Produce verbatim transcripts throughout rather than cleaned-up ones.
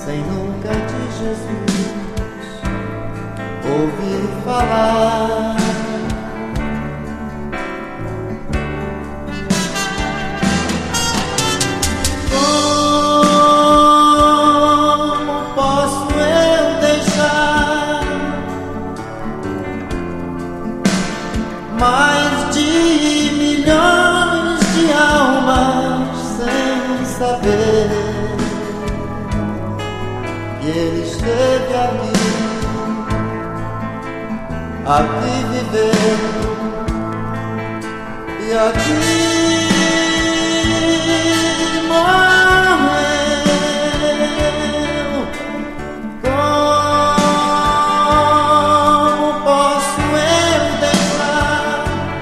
sem nunca de Jesus ouvir falar. Como posso eu deixar mais de milhões de almas sem saber que Ele esteve aqui, aqui viveu e aqui morreu? Como posso eu deixar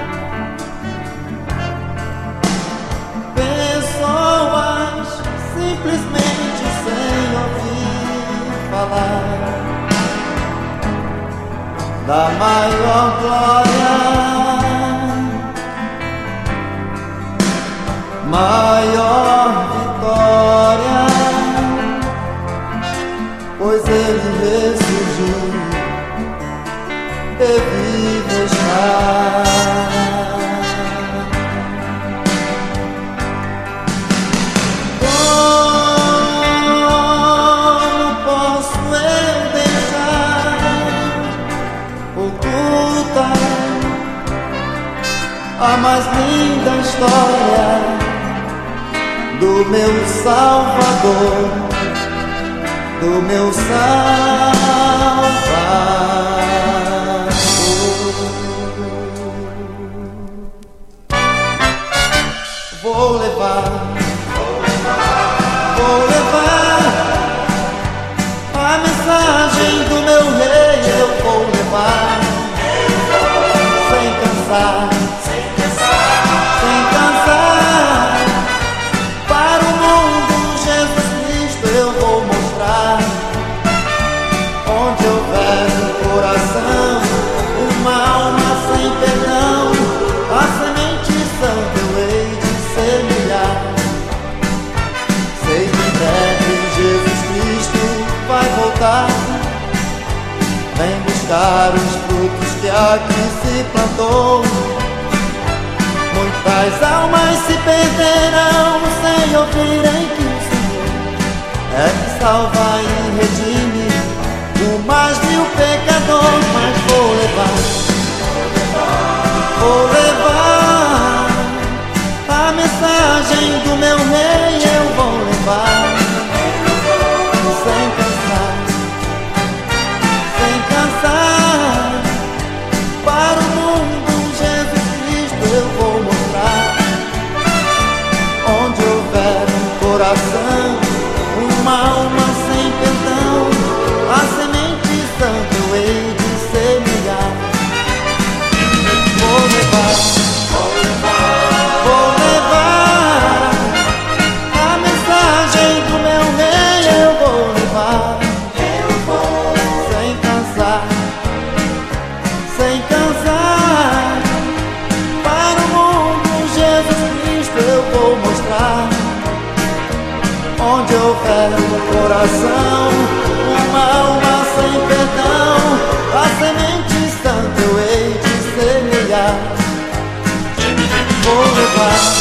pessoas simplesmente sem ouvir falar da maior glória, maior vitória, pois Ele ressurgiu e vive está. Como posso eu deixar oculta a mais linda história do meu Salvador, do meu Salvador? Vou levar, vou levar a mensagem do meu Rei, eu vou levar, sem cansar, sem cansar, para o mundo Jesus Cristo eu vou mostrar. Onde houver um coração, uma alma sem perdão, a semente santa eu hei de semear. Sei que em breve Jesus Cristo vai voltar, vem buscar os frutos que aqui se plantou. Muitas almas se perderão sem ouvirem que o Senhor é que salva e redime o mais vil pecador. Mas vou levar, vou levar a mensagem do meu Rei, eu vou levar, sem cansar, sem cansar, para o mundo Jesus Cristo eu vou mostrar. Onde houver um coração, uma alma sem perdão, a semente santa eu hei de semear. Vou levar, vou levar a mensagem do meu Rei, eu vou levar, sem cansar, sem cansar, para o mundo Jesus Cristo eu vou mostrar. Onde houver um coração, uma alma sem perdão, a semente santa eu hei de semear. Vou levar,